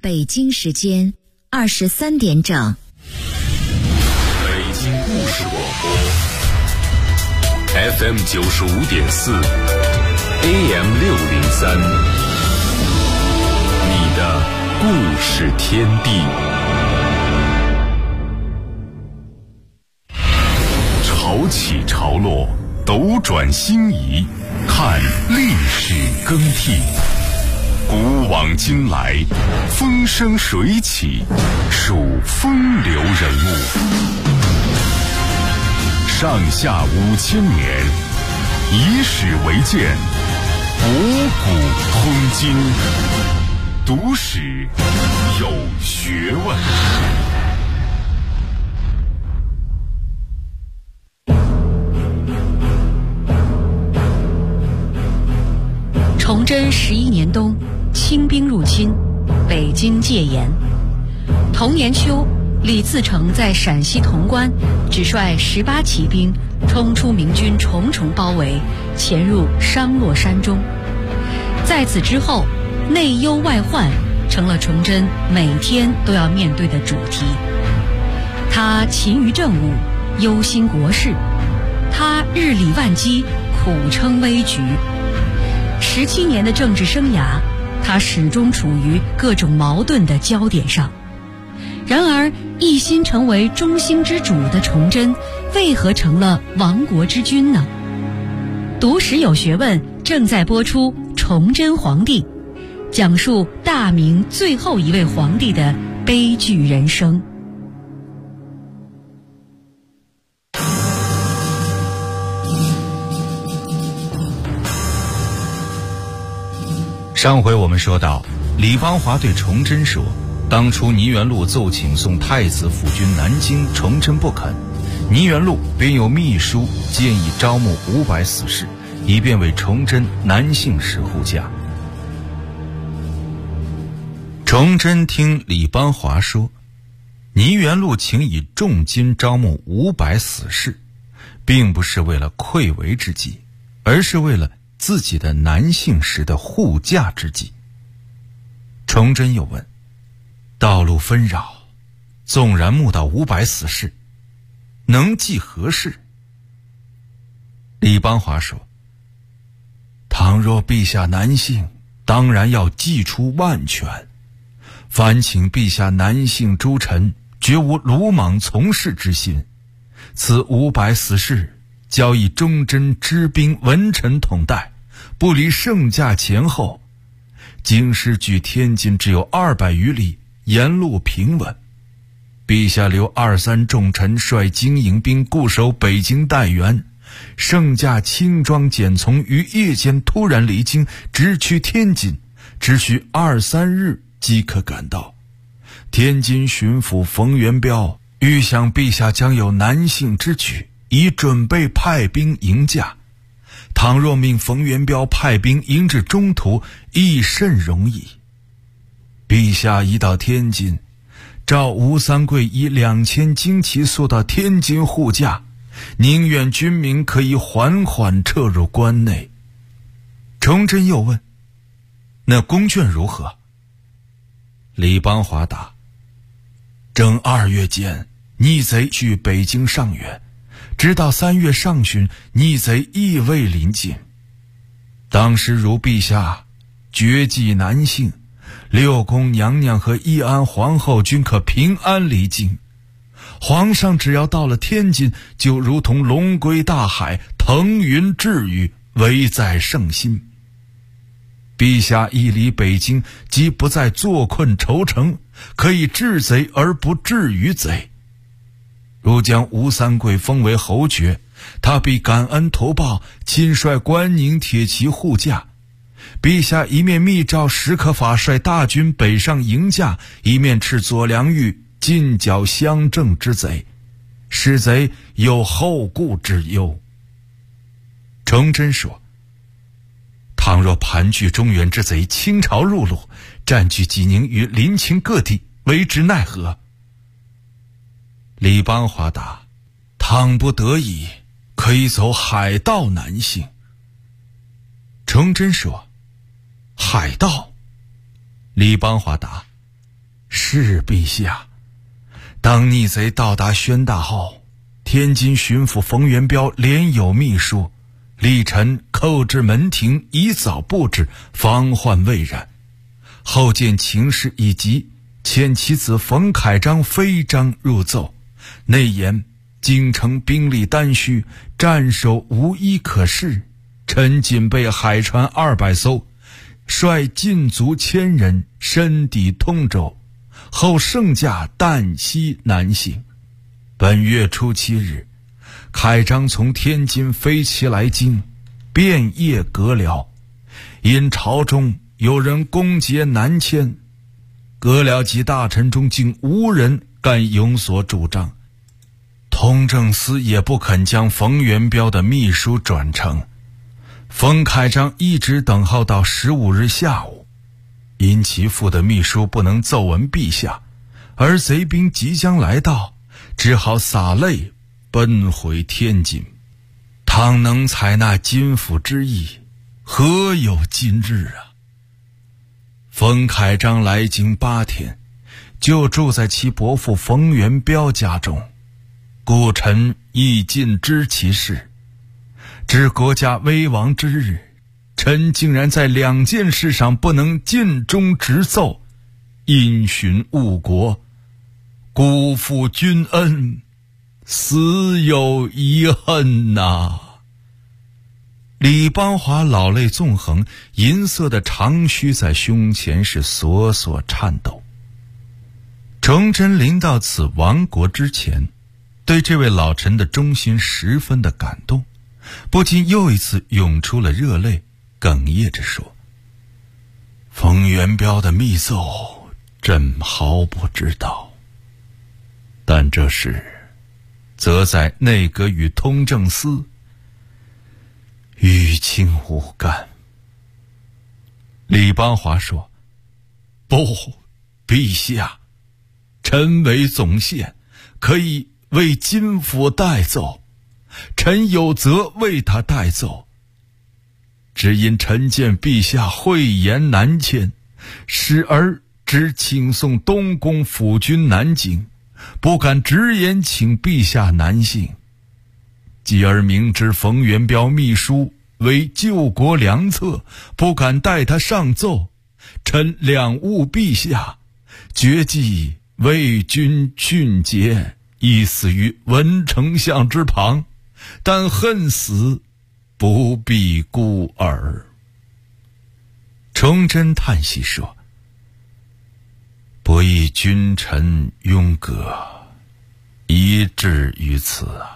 北京时间23点整。 北京故事广播 FM 95.4 AM 603，你的故事天地。潮起潮落，斗转星移，看历史更替。古往今来，风生水起，数风流人物。上下5000年，以史为鉴，博古通今，读史有学问。 崇祯11年冬，清兵入侵，北京戒严。同年秋，李自成在陕西潼关只率18骑兵冲出明军重重包围，潜入商洛山中。在此之后，内忧外患成了崇祯每天都要面对的主题。他勤于政务，忧心国事；他日理万机，苦撑危局。17年的政治生涯，他始终处于各种矛盾的焦点上。然而，一心成为中兴之主的崇祯，为何成了亡国之君呢？读史有学问正在播出《崇祯皇帝》，讲述大明最后一位皇帝的悲剧人生。 上回我们说到，李邦华对崇祯说，当初倪元禄奏请送太子辅军南京，崇祯不肯，倪元禄便有密书建议招募500死士，以便为崇祯南幸时护驾。崇祯听李邦华说，倪元禄请以重金招募500死士，并不是为了溃围之计，而是为了自己的南幸时的护驾之计。崇祯又问，道路纷扰，纵然募到500死士，能济何事？李邦华说，倘若陛下南幸，当然要祭出万全，烦请陛下南幸诸臣，绝无鲁莽从事之心。此500死士，交以忠贞知兵文臣统带，不离圣驾前后。京师距天津只有200余里，沿路平稳。陛下留2-3重臣率经营兵固守北京待援，圣驾轻装简从，于夜间突然离京，直趋天津，只需2-3日即可赶到。天津巡抚冯元彪预想陛下将有南幸之举，已准备派兵迎驾。倘若命冯元彪派兵迎至中途，亦甚容易。陛下一到天津，召吴三桂以2000精骑速到天津护驾，宁愿军民可以缓缓撤入关内。崇祯又问，那宫眷如何？李邦华答，正2月间，逆贼据北京上远，直到3月上旬，逆贼亦未临近。当时如陛下绝迹南幸，六宫娘娘和义安皇后均可平安离京。皇上只要到了天津，就如同龙归大海，腾云致雨，危在圣心。陛下一离北京，即不再坐困愁城，可以治贼而不治于贼。如将吴三桂封为侯爵，他必感恩图报，亲率关宁铁骑护驾。陛下一面密诏史可法率大军北上迎驾，一面斥左良玉进剿相政之贼，使贼有后顾之忧。崇祯说，倘若盘踞中原之贼倾巢入陆，占据济宁与临清各地，为之奈何？李邦华答，倘不得已，可以走海道南幸。崇祯说，海道？李邦华答， 是陛下。当逆贼到达宣大后，天津巡抚冯元彪连有秘书，力臣叩至门庭，以早布置，防患未然。后见情势已急，遣其子冯凯章飞章入奏，内言京城兵力单虚，战守无一可恃，臣仅备海船200艘，率禁卒1000人，深抵通州，后圣驾旦夕南行。本月初7日，凯章从天津飞骑来京，遍夜阁僚，因朝中有人攻劫南迁，阁僚及大臣中竟无人敢有所主张。通政司也不肯将冯元彪的秘书转呈。冯凯章一直等候到15日下午，因其父的秘书不能奏闻陛下，而贼兵即将来到，只好洒泪奔回天津。倘能采纳金府之意，何有今日啊！冯凯章来京8天，就住在其伯父冯元彪家中，故臣亦尽知其事。知国家危亡之日，臣竟然在2件事上不能尽忠职奏，因循误国，辜负君恩，死有遗恨呐！李邦华老泪纵横，银色的长须在胸前是索索颤抖。崇祯临到此亡国之前，对这位老臣的忠心十分的感动，不禁又一次涌出了热泪，哽咽着说：冯元彪的密奏，朕毫不知道，但这事则在内阁与通政司，与卿无干。李邦华说：不，陛下，臣为总宪，可以为金府代奏，臣有责为他代奏。只因臣见陛下讳言南迁，使儿只请送东宫府君南京，不敢直言请陛下南幸。继而明知冯元彪秘书为救国良策，不敢代他上奏，臣两误陛下，决计为君殉节，亦死于文丞相之旁，但恨死不必孤耳。崇祯叹息说：不亦君臣庸隔，以至于此啊。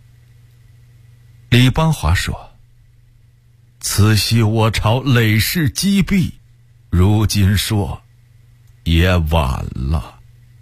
李邦华说：此系我朝累世积弊，如今说也晚了。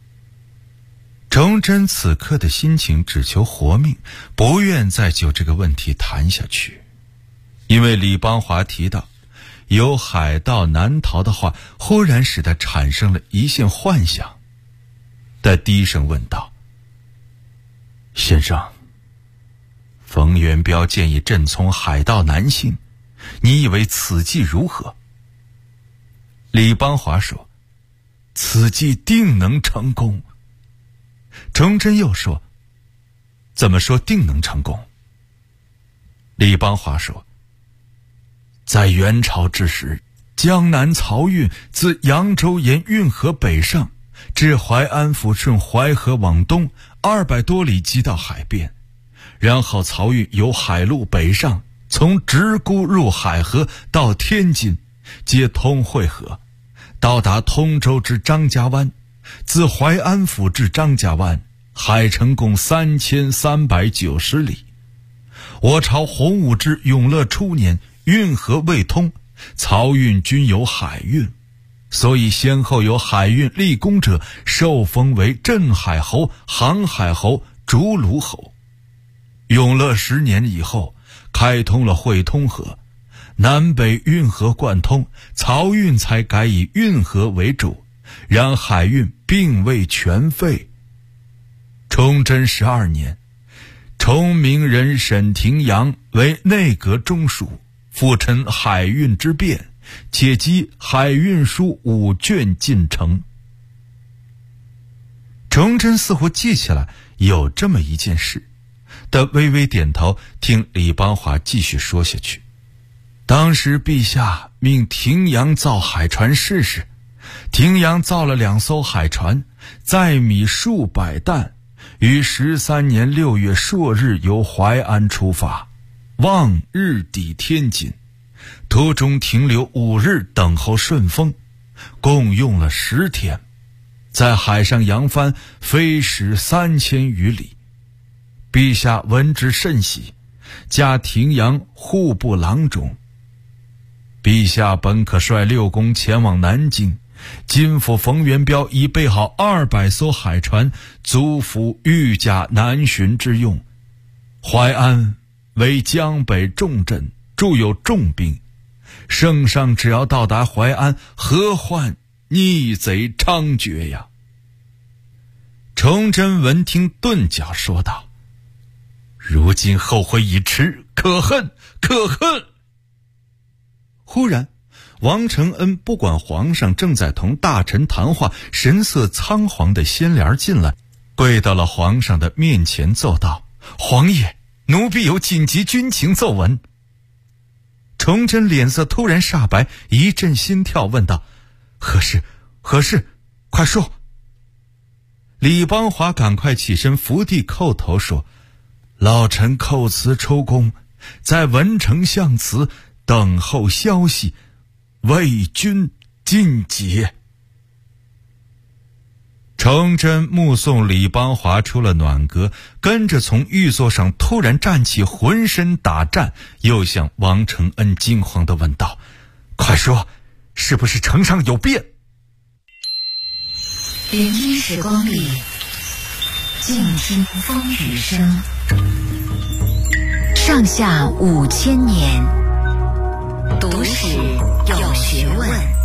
崇祯此刻的心情只求活命，不愿再就这个问题谈下去。因为李邦华提到有海盗难逃的话，忽然使他产生了一线幻想。他低声问道：先生，冯元彪建议朕从海盗南幸，你以为此计如何？李邦华说：此计定能成功。崇祯又说：怎么说定能成功？李邦华说：在元朝之时，江南漕运自扬州沿运河北上，至淮安府，顺淮河往东200多里即到海边，然后漕运由海路北上，从直沽入海河到天津，皆通惠河，到达通州之张家湾，自淮安府至张家湾，海程共3390里。我朝洪武之永乐初年，运河未通，漕运均有海运，所以先后有海运立功者，受封为镇海侯、航海侯、竹卢侯。永乐10年以后，开通了会通河，南北运河贯通，漕运才改以运河为主，然海运并未全废。崇祯12年，崇明人沈廷阳为内阁中书，复陈海运之变，且集海运书5卷进呈。 崇祯似乎记起来有这么一件事，他微微点头，听李邦华继续说下去。当时陛下命廷阳造海船试试，廷阳造了2艘海船，载米数百担，于13年6月朔日由淮安出发，望日抵天津，途中停留5日等候顺风，共用了10天，在海上扬帆飞时3000余里。陛下闻之甚喜，加廷阳户部郎中。陛下本可率6公前往南京，今府冯元彪已备好200艘海船，足服御驾南巡之用。淮安为江北重镇，驻有重兵，圣上只要到达淮安，何患逆贼猖獗呀？崇祯闻听顿脚说道：如今后悔已迟，可恨可恨！忽然王承恩不管皇上正在同大臣谈话，神色仓皇的先帘进来，跪到了皇上的面前奏道：皇爷，奴婢有紧急军情奏闻。崇祯脸色突然煞白，一阵心跳，问道：何事何事，快说。李邦华赶快起身伏地叩头说：老臣叩辞出宫，在文丞相祠等候消息，为君尽节。崇祯目送李邦华出了暖阁，跟着从御座上突然站起，浑身打颤，又向王承恩惊慌地问道：快说，是不是城上有变 ？01时光里，静听风雨声，上下5000年，读史有学问。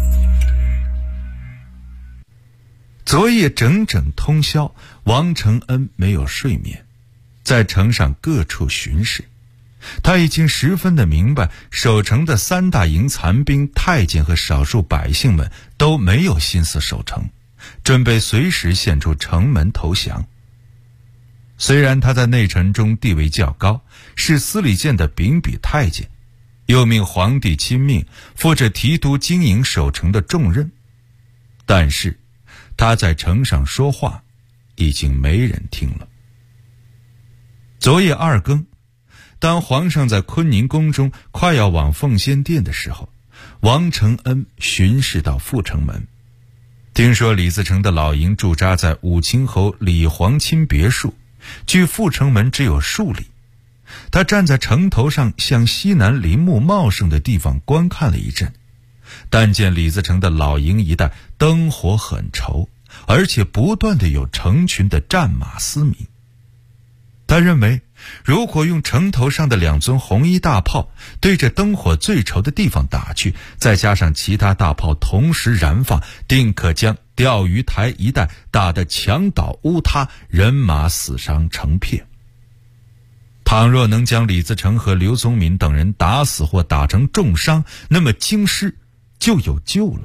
昨夜整整通宵，王承恩没有睡眠，在城上各处巡视。他已经十分的明白，守城的3大营残兵、太监和少数百姓们都没有心思守城，准备随时献出城门投降。虽然他在内臣中地位较高，是司礼监的秉笔太监，又命皇帝亲命，负着提督经营守城的重任，但是他在城上说话已经没人听了。昨夜2更，当皇上在坤宁宫中快要往奉先殿的时候，王承恩巡视到阜成门，听说李自成的老营驻扎在武清侯李皇钦别墅，距阜成门只有数里。他站在城头上，向西南林木茂盛的地方观看了一阵，但见李自成的老营一带灯火很稠，而且不断的有成群的战马嘶鸣。他认为，如果用城头上的2尊红衣大炮对着灯火最稠的地方打去，再加上其他大炮同时燃放，定可将钓鱼台一带打得墙倒屋塌，人马死伤成片。倘若能将李自成和刘宗敏等人打死或打成重伤，那么京师就有救了。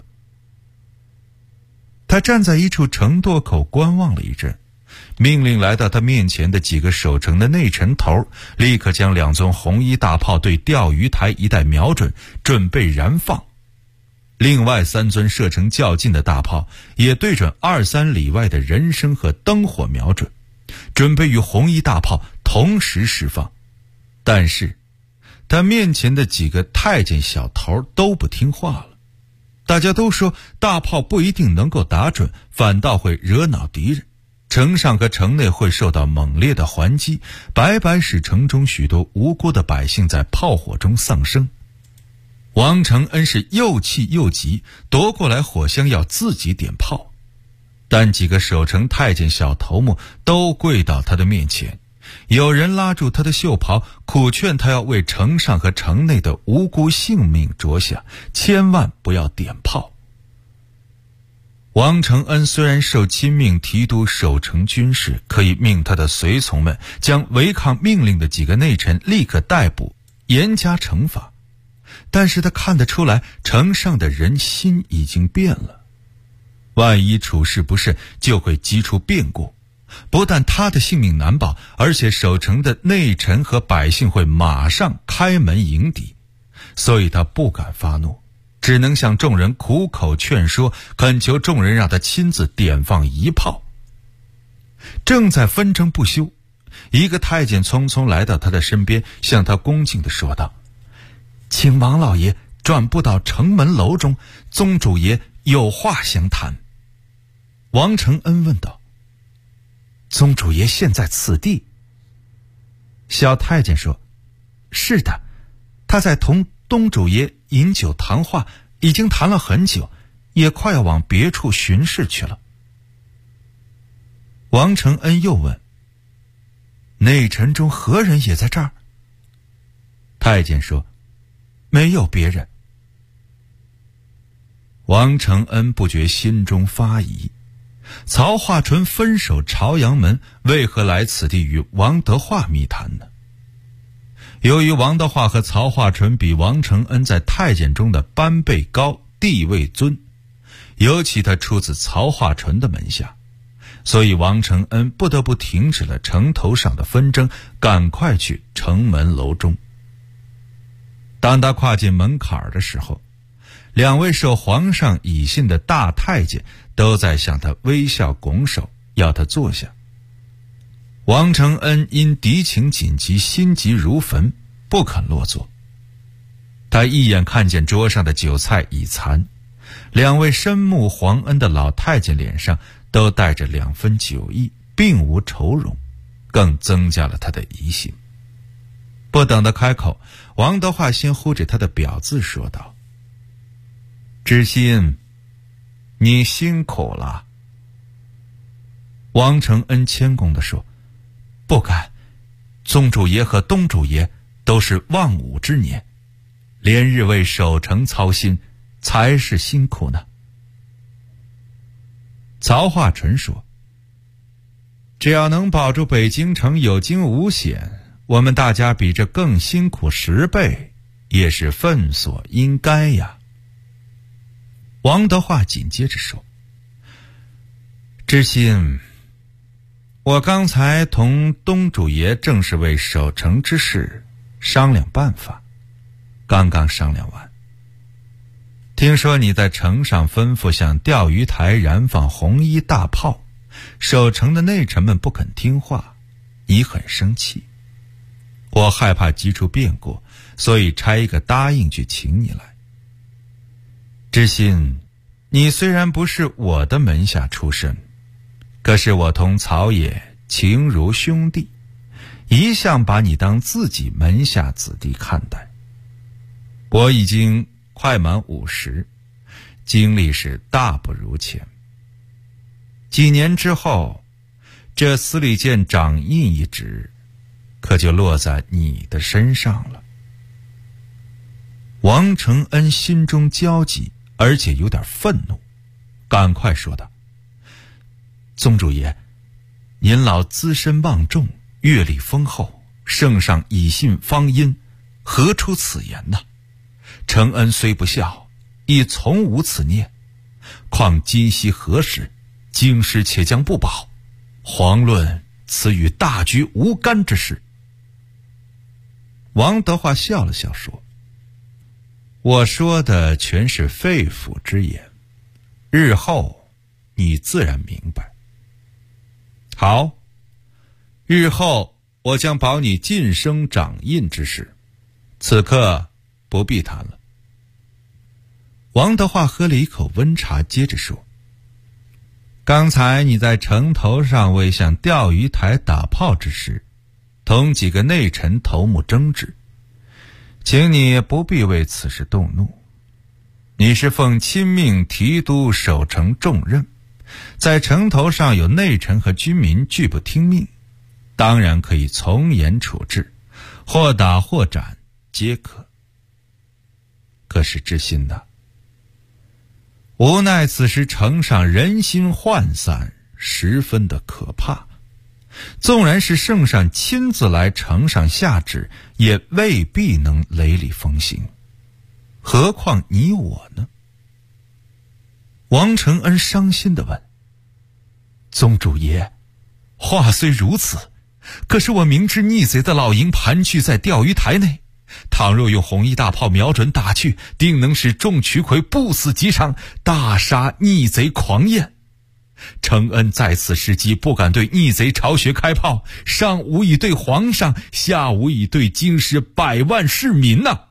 他站在一处城垛口观望了一阵，命令来到他面前的几个守城的内臣头立刻将2尊红衣大炮对钓鱼台一带瞄准，准备燃放。另外3尊射程较近的大炮也对准2-3里外的人声和灯火瞄准，准备与红衣大炮同时释放。但是他面前的几个太监小头都不听话了，大家都说大炮不一定能够打准，反倒会惹恼敌人，城上和城内会受到猛烈的还击，白白使城中许多无辜的百姓在炮火中丧生。王承恩是又气又急，夺过来火箱要自己点炮，但几个守城太监小头目都跪到他的面前，有人拉住他的袖袍，苦劝他要为城上和城内的无辜性命着想，千万不要点炮。王承恩虽然受亲命提督守城军事，可以命他的随从们将违抗命令的几个内臣立刻逮捕，严加惩罚，但是他看得出来，城上的人心已经变了。 万一处事不慎，就会激出变故。不但他的性命难保，而且守城的内臣和百姓会马上开门迎敌，所以他不敢发怒，只能向众人苦口劝说，恳求众人让他亲自点放一炮。正在纷争不休，一个太监匆匆来到他的身边，向他恭敬地说道：“请王老爷转步到城门楼中，宗主爷有话相谈。”王承恩问道：“宗主爷现在此地？”小太监说：“是的，他在同东主爷饮酒谈话，已经谈了很久，也快要往别处巡视去了。”王承恩又问：“内臣中何人也在这儿？”太监说：“没有别人。”王承恩不觉心中发疑，曹化纯分守朝阳门，为何来此地与王德化密谈呢？由于王德化和曹化纯比王承恩在太监中的班辈高，地位尊，尤其他出自曹化纯的门下，所以王承恩不得不停止了城头上的纷争，赶快去城门楼中。当他跨进门槛的时候，两位受皇上以信的大太监都在向他微笑拱手，要他坐下。王承恩因敌情紧急，心急如焚，不肯落座。他一眼看见桌上的酒菜已残，两位深慕皇恩的老太监脸上都带着2分酒意，并无愁容，更增加了他的疑心。不等他开口，王德化先呼着他的表字说道：“知心，你辛苦了。”王承恩谦恭地说：“不敢，宗主爷和东主爷都是望武之年，连日为守城操心，才是辛苦呢。”曹化纯说：“只要能保住北京城有惊无险，我们大家比这更辛苦10倍，也是分所应该呀。”王德化紧接着说：“知心，我刚才同东主爷正是为守城之事商量办法，刚刚商量完。听说你在城上吩咐向钓鱼台燃放红衣大炮，守城的内臣们不肯听话，你很生气。我害怕激出变故，所以差一个答应去请你来。知心，你虽然不是我的门下出身，可是我同曹爷情如兄弟，一向把你当自己门下子弟看待。我已经快满50，经历是大不如前。几年之后，这司礼监掌印一职，可就落在你的身上了。”王承恩心中焦急，而且有点愤怒，赶快说道：“宗主爷，您老资深望重，阅历丰厚，圣上以信方殷，何出此言呢？承恩虽不孝，亦从无此念。况今夕何时，京师且将不保，遑论此与大局无干之事。”王德化笑了笑说：“我说的全是肺腑之言，日后你自然明白。好，日后我将保你晋升掌印之事，此刻不必谈了。”王德化喝了一口温茶，接着说：“刚才你在城头上为向钓鱼台打炮之时，同几个内臣头目争执，请你不必为此事动怒。你是奉亲命提督守城重任，在城头上有内臣和军民拒不听命，当然可以从严处置，或打或斩皆可。可是知心呐，无奈此时城上人心涣散，十分的可怕。纵然是圣上亲自来城上下旨，也未必能雷厉风行，何况你我呢？” 王承恩伤心地问：宗主爷，话虽如此，可是我明知逆贼的老营盘踞在钓鱼台内，倘若用红衣大炮瞄准打去，定能使众曲魁不死即伤，大杀逆贼狂焰。承恩在此时机不敢对逆贼巢穴开炮，上无以对皇上，下无以对京师100万市民呐。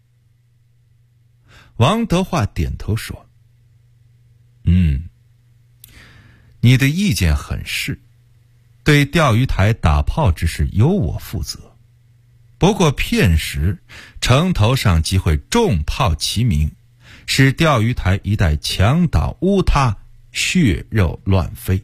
王德化点头说：你的意见很是，对钓鱼台打炮之事由我负责。不过片时城头上即会重炮齐鸣，使钓鱼台一带墙倒屋塌，血肉乱飞。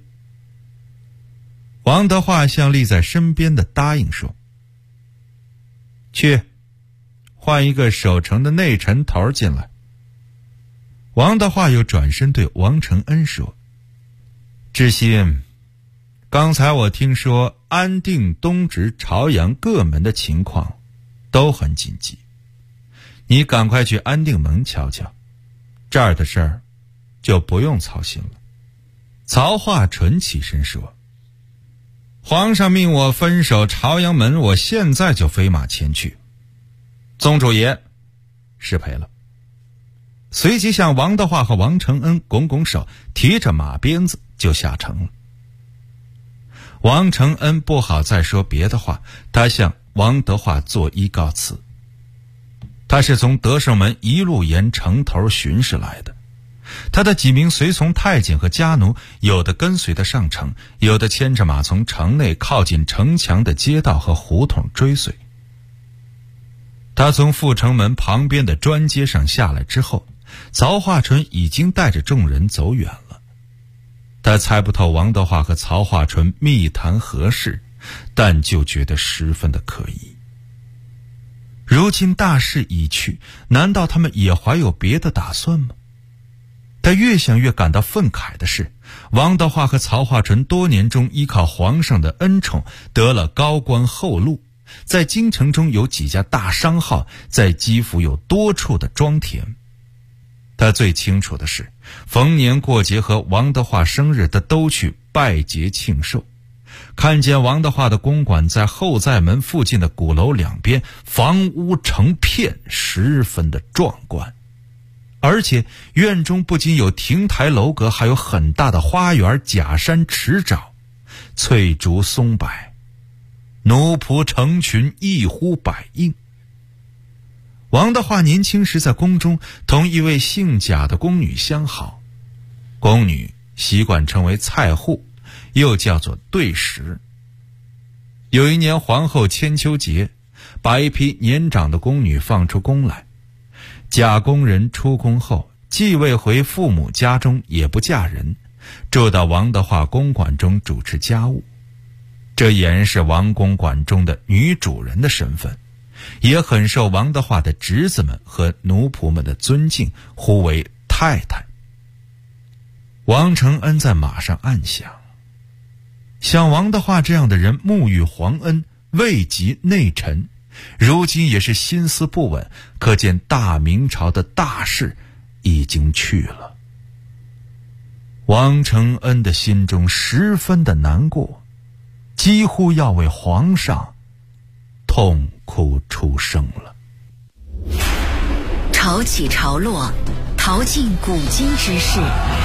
王德化向立在身边的答应说：去，换一个守城的内臣头进来。王德化又转身对王承恩说：知信，刚才我听说安定、东直、朝阳各门的情况都很紧急，你赶快去安定门瞧瞧，这儿的事儿就不用操心了。曹化纯起身说：皇上命我分守朝阳门，我现在就飞马前去。宗主爷，失陪了。随即向王德化和王承恩拱拱手，提着马鞭子就下城了。王承恩不好再说别的话，他向王德化作揖告辞。他是从德胜门一路沿城头巡视来的，他的几名随从太监和家奴，有的跟随他上城，有的牵着马从城内靠近城墙的街道和胡同追随。他从阜成门旁边的砖街上下来之后，曹化纯已经带着众人走远了。他猜不透王德化和曹化纯密谈何事，但就觉得十分的可疑。如今大势已去，难道他们也怀有别的打算吗？他越想越感到愤慨的是，王德化和曹化纯多年中依靠皇上的恩宠，得了高官厚禄，在京城中有几家大商号，在基辅有多处的庄田。他最清楚的是，逢年过节和王德化生日，他都去拜节庆寿。看见王德化的公馆在后在门附近的鼓楼两边，房屋成片，十分的壮观。而且院中不仅有亭台楼阁，还有很大的花园，假山池沼，翠竹松柏，奴仆成群，一呼百应。王德化年轻时在宫中同一位姓贾的宫女相好，宫女习惯称为蔡户，又叫做对食。有一年皇后千秋节，把一批年长的宫女放出宫来，贾宫人出宫后既未回父母家中，也不嫁人，住到王德化公馆中主持家务。这俨是王公馆中的女主人的身份，也很受王德化的侄子们和奴仆们的尊敬，呼为太太。王承恩在马上暗想，像王德化这样的人沐浴皇恩，位极内臣，如今也是心思不稳，可见大明朝的大势已经去了。王承恩的心中十分的难过，几乎要为皇上痛哭出声了。 潮起潮落，淘尽古今之事，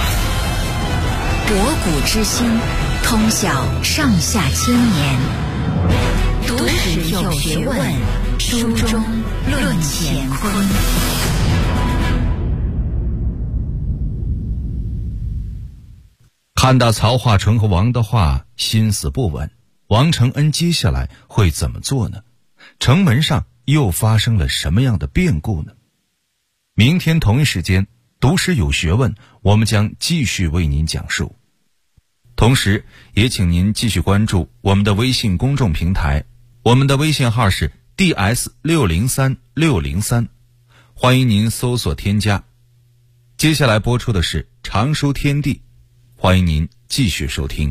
博古之今，通晓上下千年。读史有学问，书中论乾坤。 看到曹化纯和王德化心思不稳，王承恩接下来会怎么做呢？城门上又发生了什么样的变故呢？明天同一时间，读史有学问，我们将继续为您讲述。同时也请您继续关注我们的微信公众平台，我们的微信号是 DS603603，欢迎您搜索添加。接下来播出的是常书天地，欢迎您继续收听。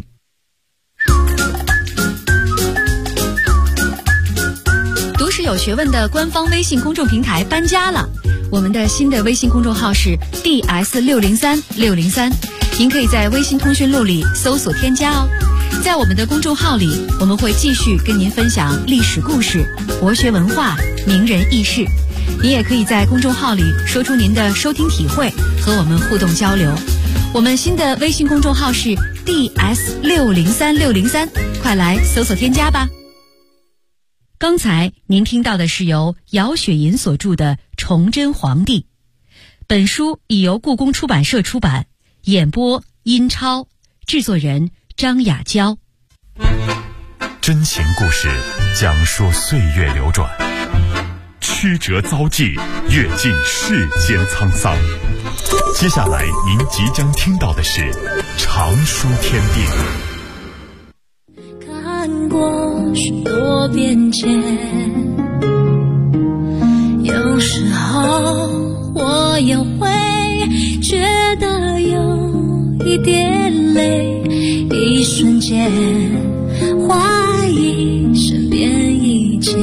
读史有学问的官方微信公众平台搬家了， 我们的新的微信公众号是 DS603603，您可以在微信通讯录里搜索添加哦。在我们的公众号里，我们会继续跟您分享历史故事、国学文化、名人轶事。您也可以在公众号里说出您的收听体会，和我们互动交流。我们新的微信公众号是 DS603603，快来搜索添加吧。刚才您听到的是由姚雪银所著的《崇祯皇帝》，本书已由故宫出版社出版，演播殷超，制作人张雅娇。 真情故事，讲述岁月流转，曲折遭际，阅尽世间沧桑。接下来您即将听到的是《常书天地》。 看过许多变迁，有时候我也会觉得有一点累，一瞬间怀疑身边一切。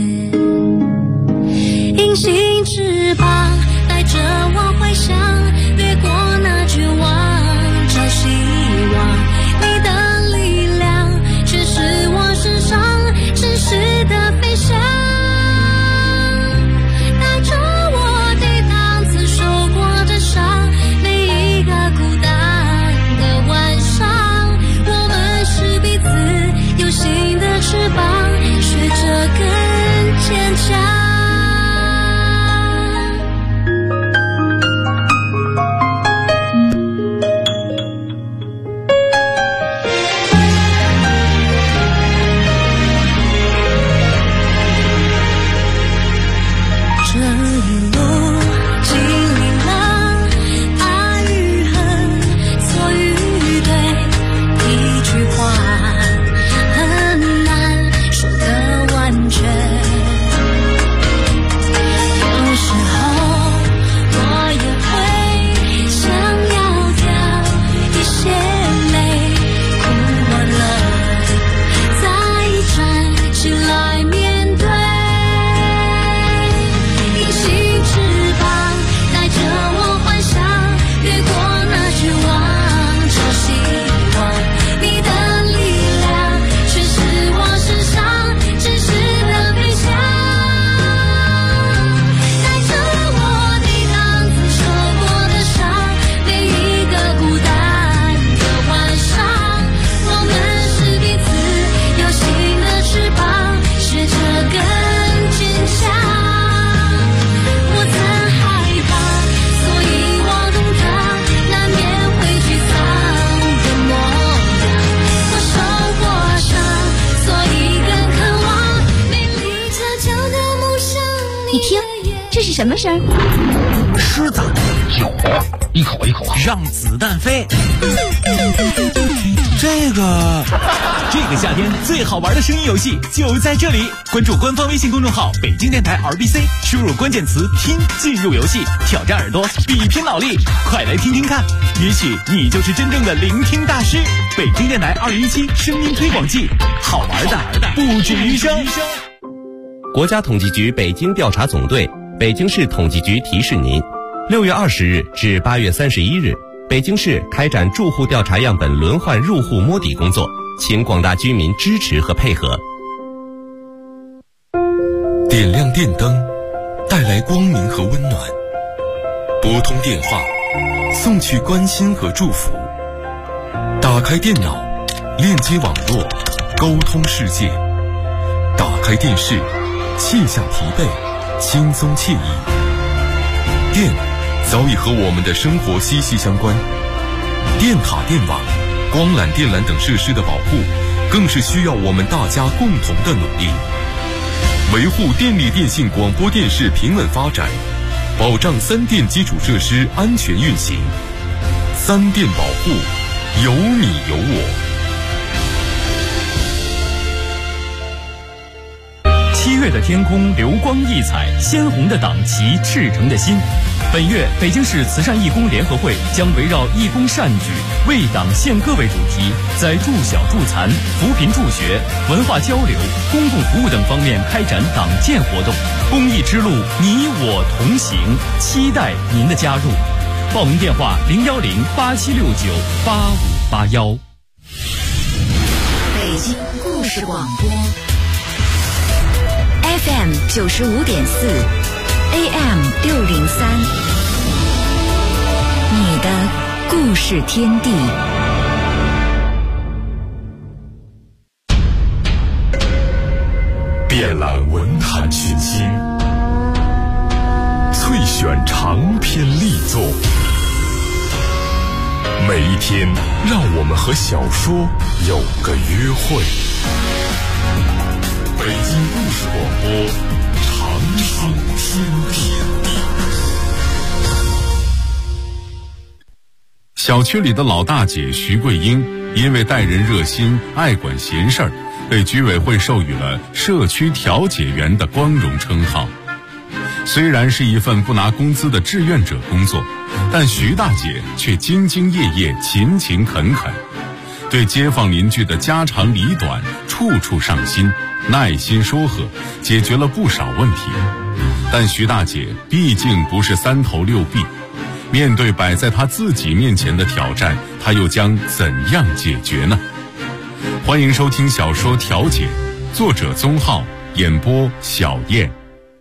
隐形翅膀带着我回想，越过那绝望，找希望。你的力量却是我身上真实的飞翔，带着我抵挡曾受过的伤，每一个孤单的晚上，我们是彼此有新的翅膀，学着更坚强。 什么声？ 狮子有一口一口让子弹飞。 这个夏天最好玩的声音游戏就在这里，关注官方微信公众号北京电台 RBC， 输入关键词听进入游戏，挑战耳朵，比拼脑力，快来听听看，也许你就是真正的聆听大师。北京电台2017声音推广季，好玩的不止于声。 国家统计局北京调查总队北京市统计局提示您：6月20日至8月31日，北京市开展住户调查样本轮换入户摸底工作，请广大居民支持和配合。 点亮电灯，带来光明和温暖；拨通电话，送去关心和祝福；打开电脑，链接网络，沟通世界；打开电视，卸下疲惫，轻松惬意。电早已和我们的生活息息相关，电塔、电网、光缆、电缆等设施的保护，更是需要我们大家共同的努力。维护电力电信广播电视平稳发展，保障三电基础设施安全运行。三电保护，有你有我。 7月的天空流光溢彩，鲜红的党旗，赤诚的心。 本月，北京市慈善义工联合会将围绕义工善举、为党献歌为主题，在助小助残、扶贫助学、文化交流、公共服务等方面开展党建活动。公益之路，你我同行，期待您的加入。报名电话：010-8769-8581。 北京故事广播 FM 95.4，AM 603，你的故事天地。 遍览文坛群星，萃选长篇力作。每一天，让我们和小说有个约会。北京故事广播，长生天地。小区里的老大姐徐桂英，因为待人热心、爱管闲事儿，被居委会授予了社区调解员的光荣称号。虽然是一份不拿工资的志愿者工作，但徐大姐却兢兢业业、勤勤恳恳，对街坊邻居的家长里短处处上心，耐心说和，解决了不少问题。但徐大姐毕竟不是三头六臂，面对摆在她自己面前的挑战，她又将怎样解决呢？欢迎收听小说《调解》，作者宗浩，演播小燕。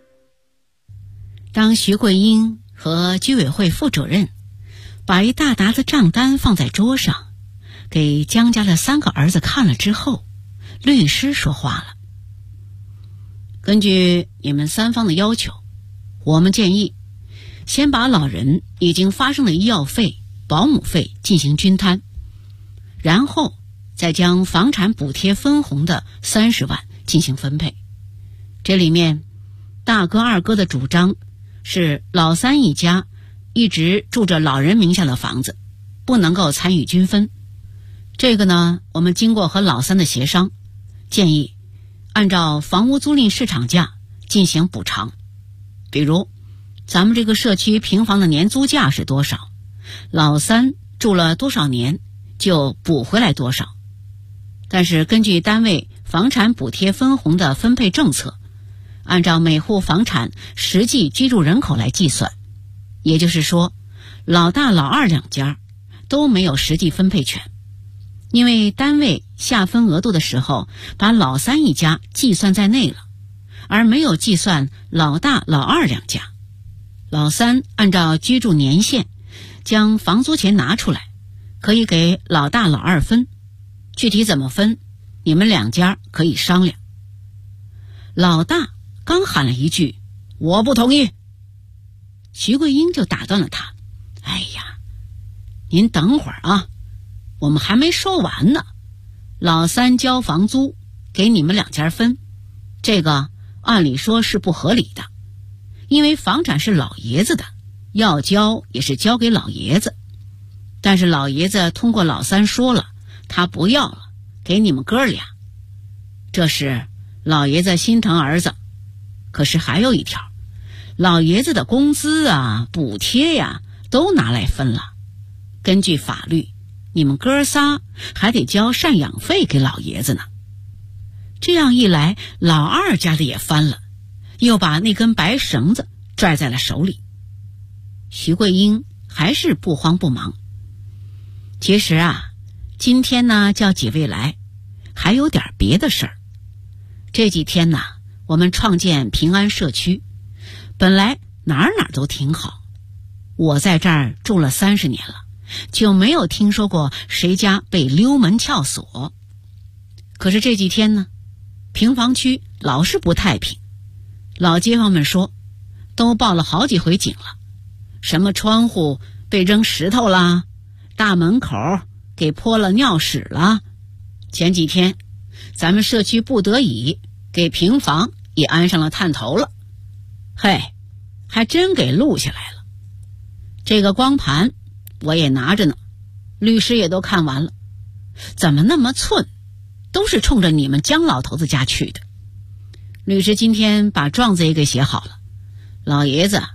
当徐桂英和居委会副主任把一大沓子账单放在桌上，给江家的3个儿子看了之后，律师说话了。根据你们3方的要求，我们建议先把老人已经发生的医药费、保姆费进行均摊，然后再将房产补贴分红的30万进行分配。这里面大哥二哥的主张是老三一家一直住着老人名下的房子，不能够参与均分。这个呢，我们经过和老三的协商，建议按照房屋租赁市场价进行补偿。比如咱们这个社区平房的年租价是多少，老三住了多少年就补回来多少。但是根据单位房产补贴分红的分配政策，按照每户房产实际居住人口来计算，也就是说老大老二2家都没有实际分配权，因为单位下分额度的时候把老三一家计算在内了，而没有计算老大老二2家。老三按照居住年限将房租钱拿出来，可以给老大老二分，具体怎么分你们2家可以商量。老大刚喊了一句我不同意，徐桂英就打断了他。哎呀，您等会儿啊，我们还没说完呢。老三交房租给你们2家分，这个按理说是不合理的，因为房产是老爷子的，要交也是交给老爷子。但是老爷子通过老三说了，他不要了，给你们哥俩。这是老爷子心疼儿子。可是还有一条，老爷子的工资啊、补贴呀都拿来分了。根据法律，你们哥仨还得交赡养费给老爷子呢。这样一来，老二家的也翻了，又把那根白绳子拽在了手里。徐桂英还是不慌不忙。其实啊，今天呢叫几位来，还有点别的事儿。这几天呢，我们创建平安社区，本来哪儿都挺好，我在这儿住了30年了，就没有听说过谁家被溜门撬锁。可是这几天呢，平房区老是不太平，老街坊们说都报了好几回警了，什么窗户被扔石头啦，大门口给泼了尿屎了。前几天咱们社区不得已给平房也安上了探头了，嘿，还真给录下来了。这个光盘我也拿着呢，律师也都看完了，怎么那么寸，都是冲着你们江老头子家去的。律师今天把状子也给写好了，老爷子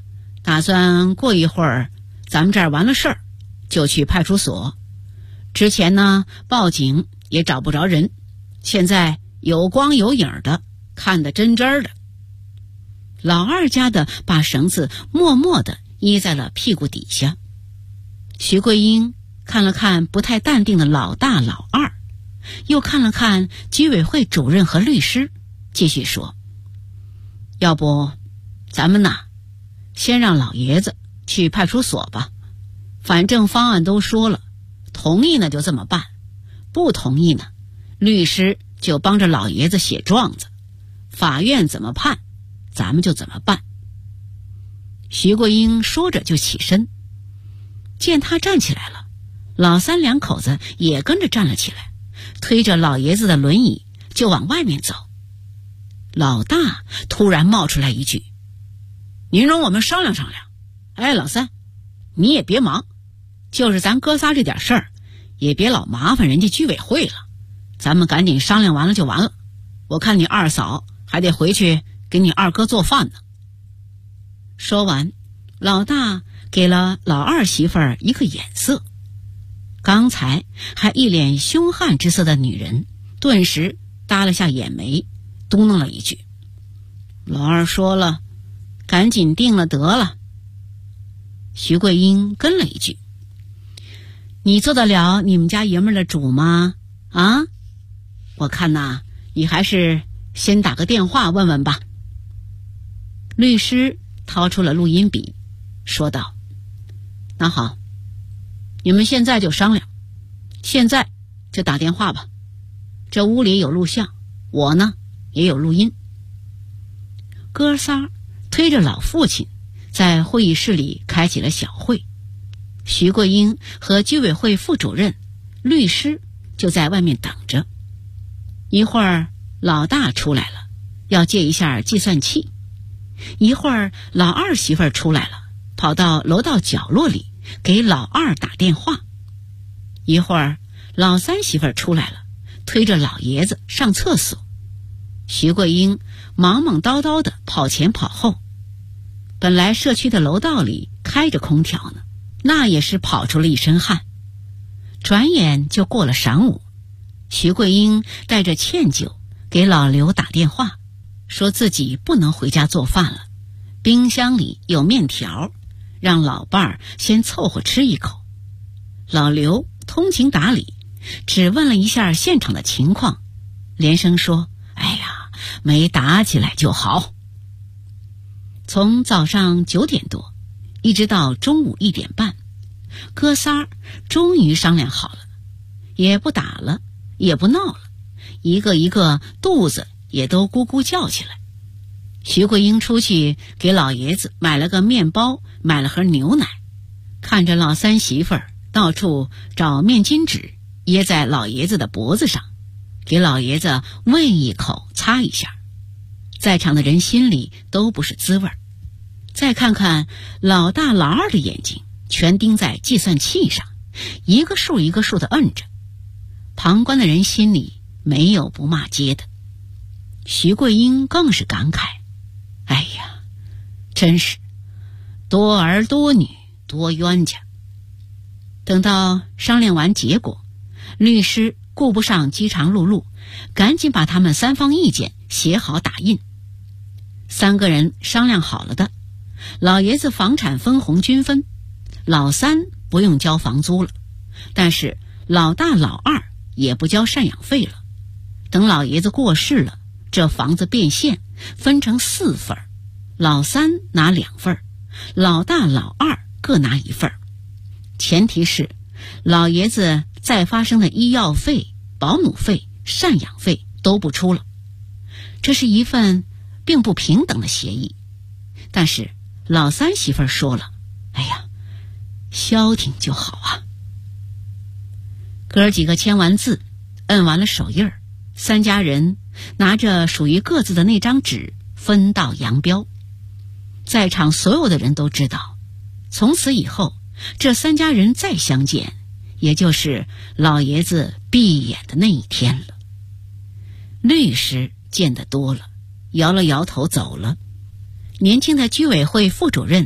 打算过一会儿咱们这儿完了事儿就去派出所。之前呢报警也找不着人，现在有光有影的，看得真真的。老二家的把绳子默默地掖在了屁股底下。徐桂英看了看不太淡定的老大老二，又看了看居委会主任和律师，继续说，要不咱们呐先让老爷子去派出所吧，反正方案都说了，同意呢就这么办，不同意呢律师就帮着老爷子写状子，法院怎么判咱们就怎么办。徐桂英说着就起身，见他站起来了，老三两口子也跟着站了起来，推着老爷子的轮椅就往外面走。老大突然冒出来一句，您容我们商量商量。哎，老三你也别忙，就是咱哥仨这点事儿也别老麻烦人家居委会了，咱们赶紧商量完了就完了。我看你二嫂还得回去给你二哥做饭呢。说完，老大给了老二媳妇儿一个眼色，刚才还一脸凶悍之色的女人顿时耷了下眼眉，嘟囔了一句，老二说了赶紧定了得了。徐桂英跟了一句，你做得了你们家爷们儿的主吗？啊，我看呐你还是先打个电话问问吧。律师掏出了录音笔说道，那好，你们现在就商量，现在就打电话吧，这屋里有录像，我呢也有录音。哥仨推着老父亲在会议室里开启了小会，徐桂英和居委会副主任、律师就在外面等着。一会儿老大出来了，要借一下计算器。一会儿老二媳妇儿出来了，跑到楼道角落里给老二打电话。一会儿老三媳妇儿出来了，推着老爷子上厕所。徐桂英忙忙叨叨地跑前跑后，本来社区的楼道里开着空调呢，那也是跑出了一身汗。转眼就过了晌午，徐桂英带着歉疚给老刘打电话，说自己不能回家做饭了，冰箱里有面条，让老伴儿先凑合吃一口。老刘通情达理，只问了一下现场的情况，连声说，哎呀，没打起来就好。从早上9点多一直到中午1点半，哥仨终于商量好了，也不打了也不闹了，一个一个肚子也都咕咕叫起来。徐桂英出去给老爷子买了个面包，买了盒牛奶，看着老三媳妇儿到处找面巾纸掖在老爷子的脖子上，给老爷子喂一口擦一下，在场的人心里都不是滋味。再看看老大老二的眼睛全盯在计算器上，一个数一个数的摁着，旁观的人心里没有不骂街的。徐桂英更是感慨，哎呀，真是多儿多女多冤家。等到商量完结果，律师顾不上饥肠辘辘，赶紧把他们三方意见写好打印。3个人商量好了的，老爷子房产分红均分，老三不用交房租了，但是老大老二也不交赡养费了。等老爷子过世了，这房子变现，分成4份，老三拿2份，老大老二各拿1份。前提是老爷子再发生的医药费、保姆费、赡养费都不出了。这是一份并不平等的协议，但是老三媳妇儿说了，哎呀，消停就好啊。哥几个签完字，摁完了手印儿，3家人拿着属于各自的那张纸分道扬镳。在场所有的人都知道，从此以后这3家人再相见，也就是老爷子闭眼的那一天了。律师见得多了，摇了摇头走了。年轻的居委会副主任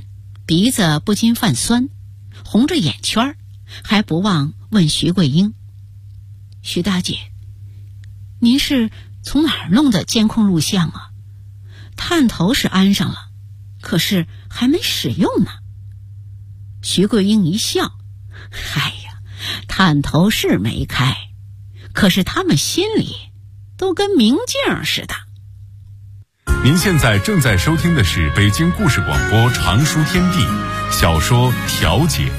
鼻子不禁泛酸，红着眼圈，还不忘问徐桂英：“徐大姐，您是从哪儿弄的监控录像啊？探头是安上了，可是还没使用呢。”徐桂英一笑：“哎呀，探头是没开，可是他们心里都跟明镜似的。” 您现在正在收听的是北京故事广播常书天地小说《调解》。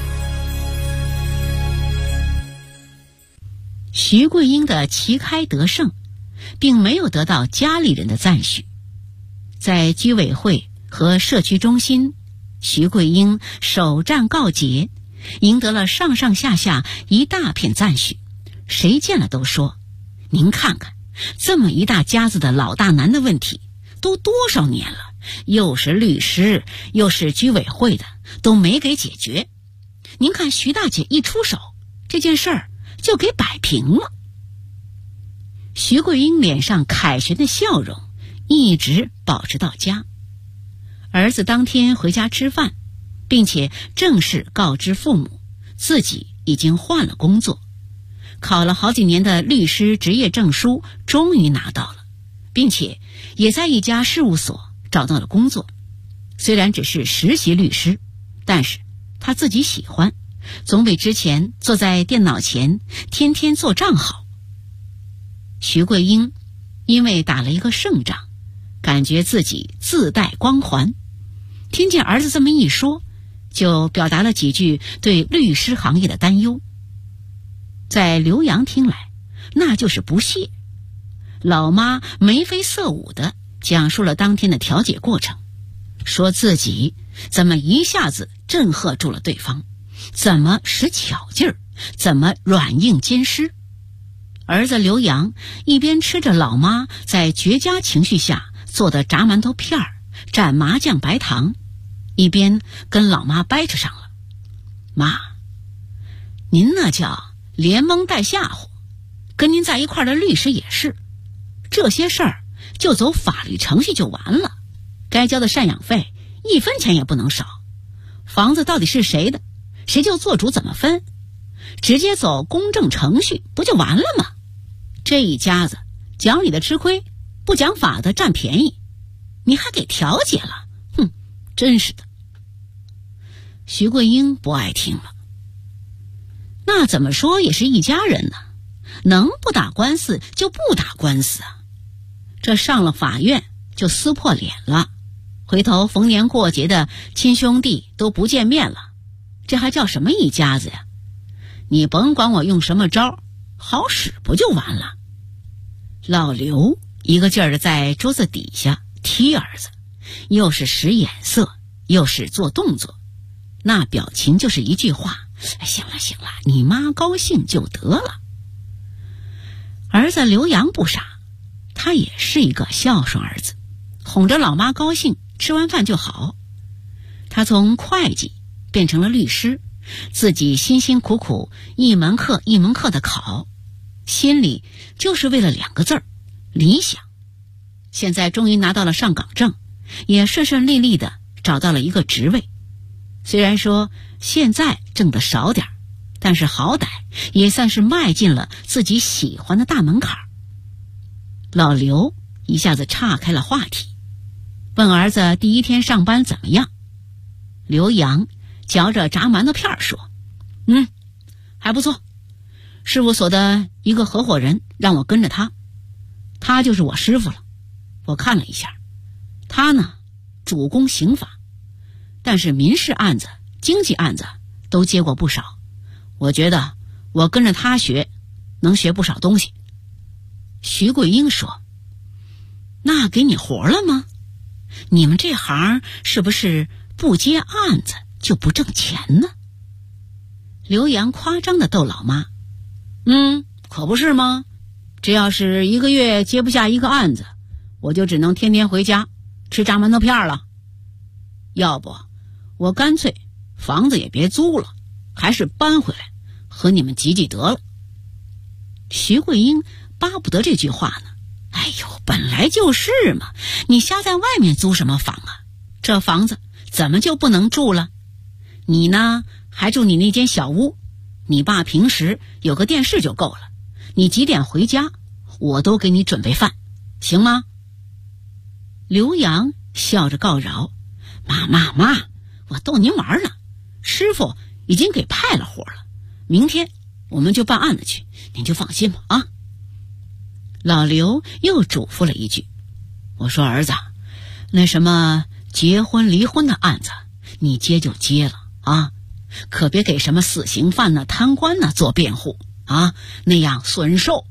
徐桂英的旗开得胜并没有得到家里人的赞许，在居委会和社区中心，徐桂英首战告捷，赢得了上上下下一大片赞许。谁见了都说：“您看看，这么一大家子的老大难的问题都多少年了，又是律师又是居委会的，都没给解决。您看徐大姐一出手，这件事儿就给摆平了。”徐桂英脸上凯旋的笑容一直保持到家。儿子当天回家吃饭，并且正式告知父母自己已经换了工作，考了好几年的律师执业证书终于拿到了，并且也在一家事务所找到了工作。虽然只是实习律师，但是他自己喜欢，总比之前坐在电脑前天天做账好。徐桂英因为打了一个胜仗，感觉自己自带光环，听见儿子这么一说，就表达了几句对律师行业的担忧。在刘洋听来，那就是不屑。老妈眉飞色舞地讲述了当天的调解过程，说自己怎么一下子震慑住了对方，怎么使巧劲儿，怎么软硬兼施。儿子刘洋一边吃着老妈在绝佳情绪下做的炸馒头片儿、蘸麻酱白糖，一边跟老妈掰扯上了：“妈，您那叫连蒙带吓唬，跟您在一块儿的律师也是，这些事儿就走法律程序就完了，该交的赡养费1分钱也不能少，房子到底是谁的，谁就做主怎么分，直接走公正程序不就完了吗？这一家子讲理的吃亏，不讲法的占便宜，你还给调解了，哼，真是的。”徐桂英不爱听了：“那怎么说也是一家人呢，能不打官司就不打官司啊，这上了法院就撕破脸了，回头逢年过节的亲兄弟都不见面了，这还叫什么一家子呀？你甭管我用什么招，好使不就完了？”老刘一个劲儿的在桌子底下踢儿子，又是使眼色，又是做动作，那表情就是一句话：“行了行了，你妈高兴就得了。”儿子刘洋不傻，他也是一个孝顺儿子，哄着老妈高兴，吃完饭就好。他从会计变成了律师，自己辛辛苦苦一门课一门课的考，心里就是为了2个字儿：理想。现在终于拿到了上岗证，也顺顺利利的找到了一个职位。虽然说现在挣得少点，但是好歹也算是迈进了自己喜欢的大门槛。老刘一下子岔开了话题，问儿子第一天上班怎么样。刘洋嚼着炸馒头片说：“还不错，事务所的一个合伙人让我跟着他，他就是我师傅了。我看了一下，他呢主攻刑法，但是民事案子、经济案子都接过不少。我觉得我跟着他学，能学不少东西。”徐桂英说：“那给你活了吗？你们这行是不是不接案子就不挣钱呢？”刘洋夸张地逗老妈：“可不是吗？只要是1个月接不下一个案子，我就只能天天回家吃炸馒头片了。要不我干脆房子也别租了，还是搬回来和你们挤挤得了。”徐桂英巴不得这句话呢。哎呦，本来就是嘛，你瞎在外面租什么房啊？这房子怎么就不能住了？ 你呢还住你那间小屋，你爸平时有个电视就够了，你几点回家我都给你准备饭，行吗？刘洋笑着告饶，妈，我逗您玩呢，师傅已经给派了活了，明天我们就办案子去，您就放心吧啊。老刘又嘱咐了一句，我说儿子，那什么结婚离婚的案子你接就接了啊，可别给什么死刑犯呐、贪官呐做辩护啊，那样损寿。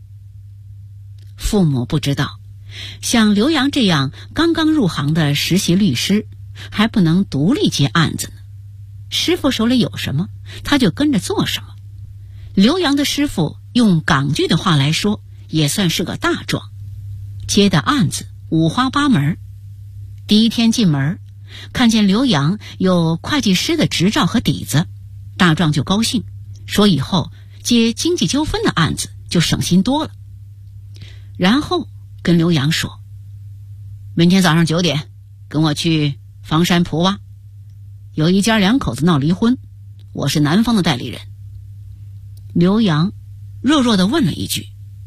父母不知道，像刘洋这样刚刚入行的实习律师还不能独立接案子呢，师傅手里有什么他就跟着做什么。刘洋的师傅用港剧的话来说也算是个大壮，接的案子五花八门。第一天进门看见刘洋有会计师的执照和底子，大壮就高兴，说以后接经济纠纷的案子就省心多了。然后跟刘洋说，明天早上9点跟我去房山普洼，有一家2口子闹离婚，我是男方的代理人。刘洋弱弱地问了一句，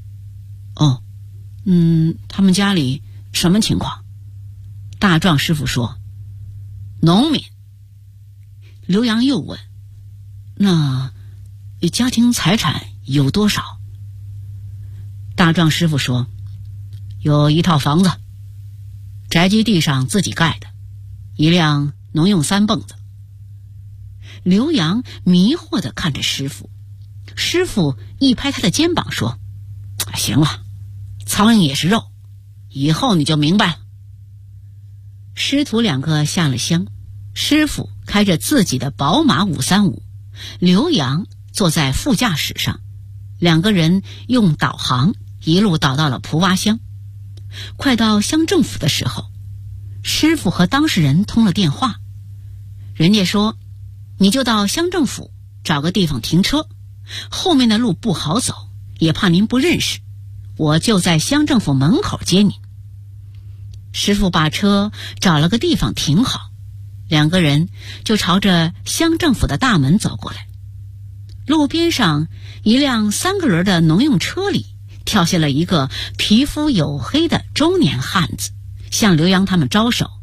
他们家里什么情况？大壮师傅说，农民。刘洋又问，那家庭财产有多少？大壮师傅说，有一套房子，宅基地上自己盖的，一辆农用3蹦子。刘洋迷惑地看着师傅，师傅一拍他的肩膀说，行了，苍蝇也是肉，以后你就明白了。师徒2个下了乡，师傅开着自己的宝马535，刘洋坐在副驾驶上，2个人用导航一路导到了普洼乡。快到乡政府的时候，师傅和当事人通了电话，人家说，你就到乡政府找个地方停车，后面的路不好走，也怕您不认识，我就在乡政府门口接您。师傅把车找了个地方停好，2个人就朝着乡政府的大门走过来。路边上一辆3个轮的农用车里跳下了一个皮肤黝黑的中年汉子，向刘洋他们招手，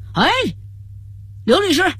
刘律师。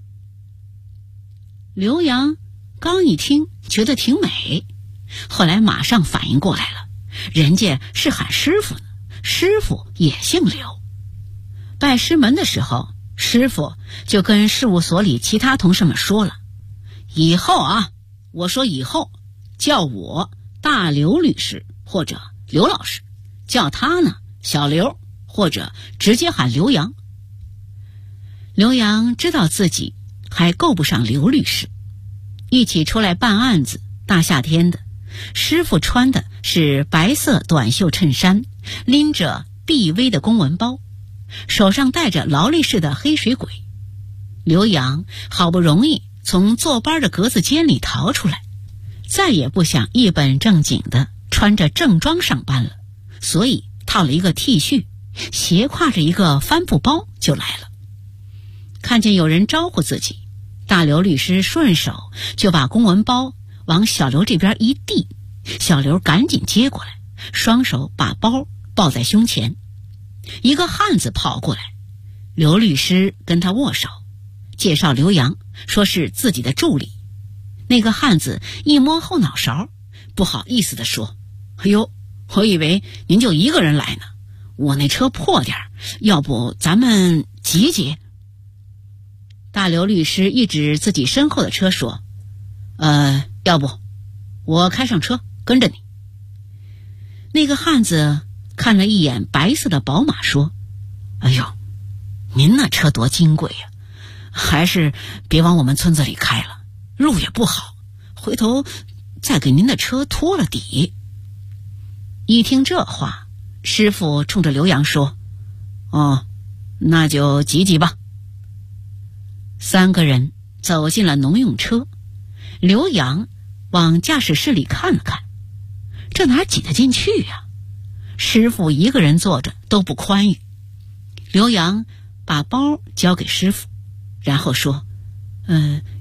刘洋刚一听觉得挺美，后来马上反应过来了，人家是喊师傅呢，师傅也姓刘。拜师门的时候，师傅就跟事务所里其他同事们说了，以后我说以后叫我大刘律师或者刘老师，叫他呢小刘，或者直接喊刘洋。刘洋知道自己还够不上刘律师，一起出来办案子，大夏天的，师傅穿的是白色短袖衬衫，拎着 BV 的公文包，手上戴着劳力士的黑水鬼。刘洋好不容易从坐班的格子间里逃出来，再也不想一本正经的穿着正装上班了，所以套了一个 T 恤，斜挎着一个帆布包就来了。看见有人招呼自己，大刘律师顺手就把公文包往小刘这边一递，小刘赶紧接过来，双手把包抱在胸前。一个汉子跑过来，刘律师跟他握手，介绍刘洋，说是自己的助理。那个汉子一摸后脑勺，不好意思地说，我以为您就一个人来呢，我那车破点，要不咱们挤挤。大刘律师一指自己身后的车说，要不我开上车跟着你。那个汉子看了一眼白色的宝马说，您那车多金贵呀，还是别往我们村子里开了，路也不好，回头再给您的车拖了底。一听这话，师傅冲着刘洋说，那就挤挤吧。3个人走进了农用车，刘洋往驾驶室里看了看，这哪挤得进去呀？师傅一个人坐着都不宽裕。刘洋把包交给师傅，然后说，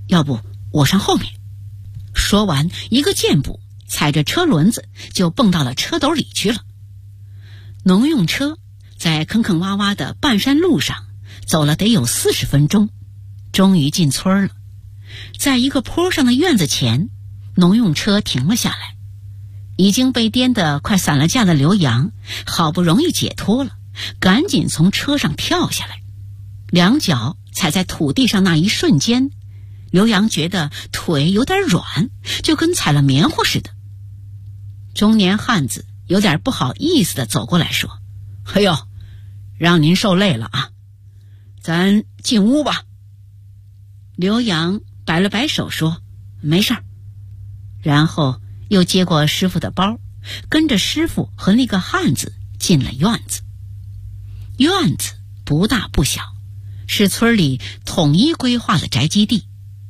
要不我上后面。说完，一个箭步踩着车轮子就蹦到了车斗里去了。农用车在坑坑洼洼的半山路上走了得有40分钟，终于进村了。在一个坡上的院子前，农用车停了下来。已经被颠得快散了架的刘洋好不容易解脱了，赶紧从车上跳下来。两脚踩在土地上那一瞬间，刘洋觉得腿有点软，就跟踩了棉花似的。中年汉子有点不好意思地走过来说：“哎呦，让您受累了啊，咱进屋吧。”刘洋摆了摆手说：“没事儿。”然后又接过师傅的包，跟着师傅和那个汉子进了院子。院子不大不小，是村里统一规划的宅基地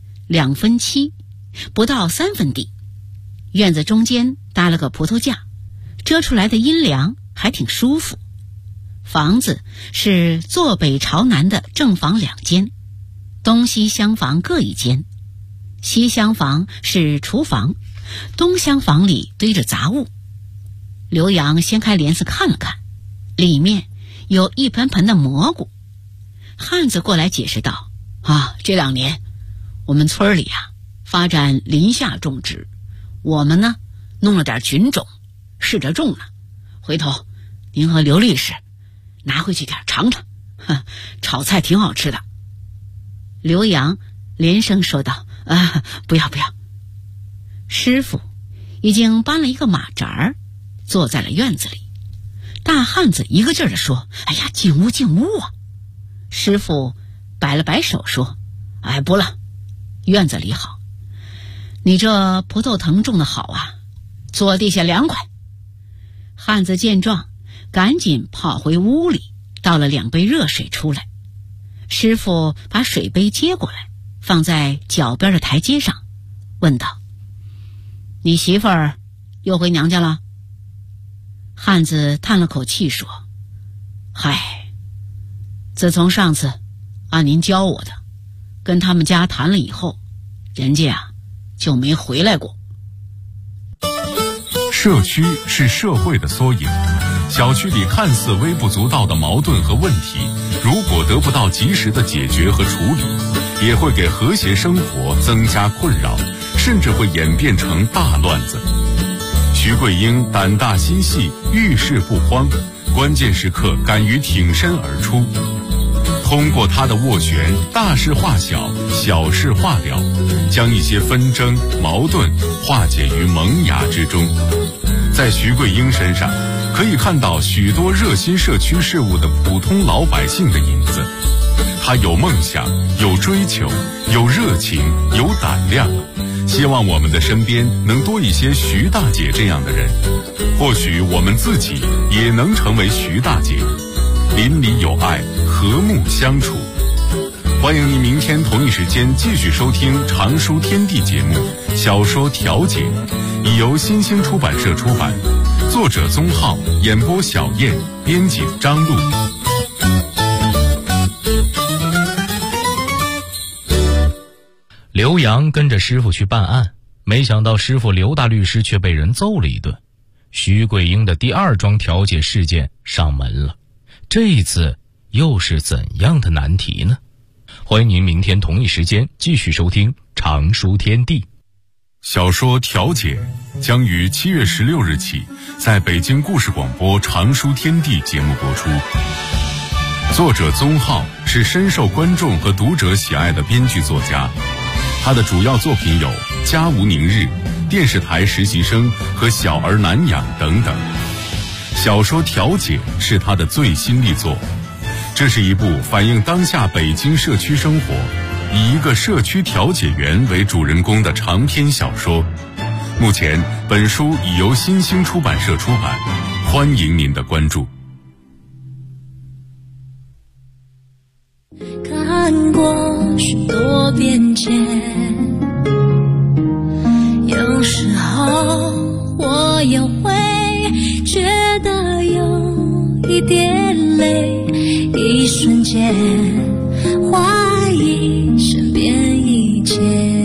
，2分7，不到3分地。院子中间搭了个葡萄架，遮出来的阴凉还挺舒服。房子是坐北朝南的正房2间，东西厢房各1间。西厢房是厨房，东厢房里堆着杂物。刘洋掀开帘子看了看，里面有一盆盆的蘑菇。汉子过来解释道：“这2年我们村里发展林下种植，我们呢弄了点菌种，试着种呢。回头您和刘律师拿回去点尝尝，炒菜挺好吃的。”刘洋连声说道：“不要不要。”师傅已经搬了一个马扎坐在了院子里。大汉子一个劲儿地说：“哎呀，进屋进屋啊！”师傅摆了摆手说：“不了，院子里好。你这葡萄藤种得好啊，坐地下凉快。”汉子见状，赶紧跑回屋里，倒了2杯热水出来。师傅把水杯接过来，放在脚边的台阶上，问道：“你媳妇儿又回娘家了？”汉子叹了口气说：“嗨，自从上次按您教我的跟他们家谈了以后，人家就没回来过。” 社区是社会的缩影，小区里看似微不足道的矛盾和问题，如果得不到及时的解决和处理，也会给和谐生活增加困扰，甚至会演变成大乱子。徐桂英胆大心细，遇事不慌，关键时刻敢于挺身而出。通过他的斡旋，大事化小，小事化了，将一些纷争矛盾化解于萌芽之中。在徐桂英身上可以看到许多热心社区事务的普通老百姓的影子。他有梦想，有追求，有热情，有胆量。希望我们的身边能多一些徐大姐这样的人，或许我们自己也能成为徐大姐。邻里有爱，和睦相处。欢迎您明天同一时间继续收听常书天地节目《小说调解》，已由新兴出版社出版，作者宗浩，演播小燕，编辑张璐。 刘洋跟着师傅去办案，没想到师傅刘大律师却被人揍了一顿。徐桂英的第2桩调解事件上门了，这一次又是怎样的难题呢？欢迎您明天同一时间继续收听常书天地。 小说调解将于7月16日起在北京故事广播常书天地节目播出。作者宗浩是深受观众和读者喜爱的编剧作家，他的主要作品有《家无宁日》、电视台实习生和小儿难养等等。小说调解是他的最新力作，这是一部反映当下北京社区生活，以一个社区调解员为主人公的长篇小说。目前本书已由新兴出版社出版，欢迎您的关注。 看过许多变迁，有时候我也会觉得有一点累，一瞬间怀疑身边一切。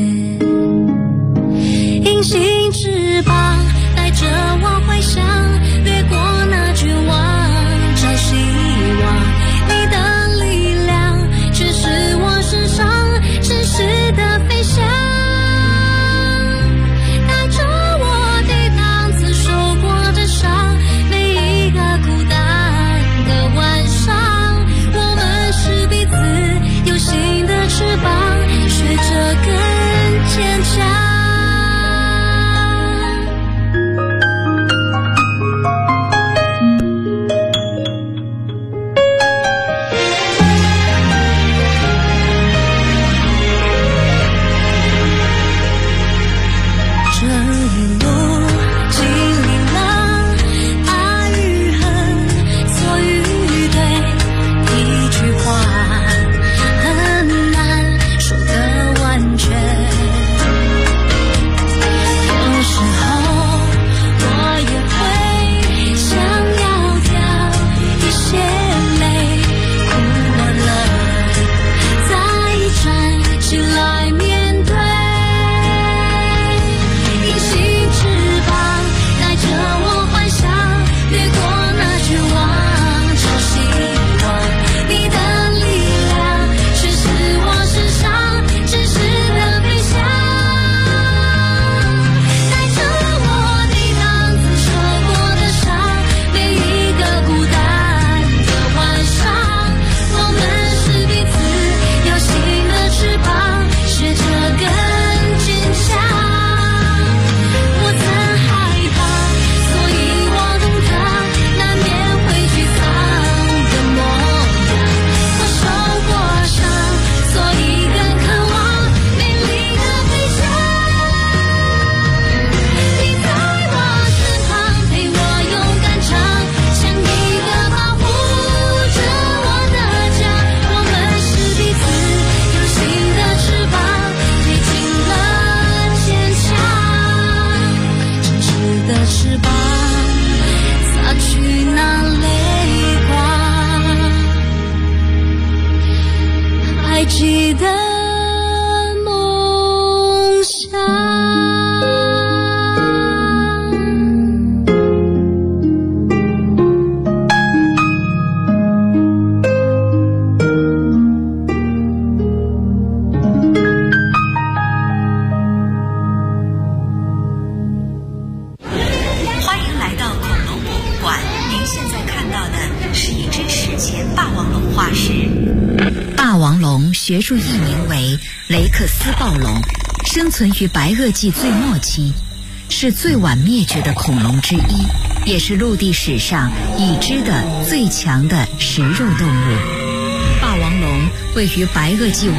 学术译名为雷克斯暴龙，生存于白垩纪最末期，是最晚灭绝的恐龙之一，也是陆地史上已知的最强的食肉动物。霸王龙位于白垩纪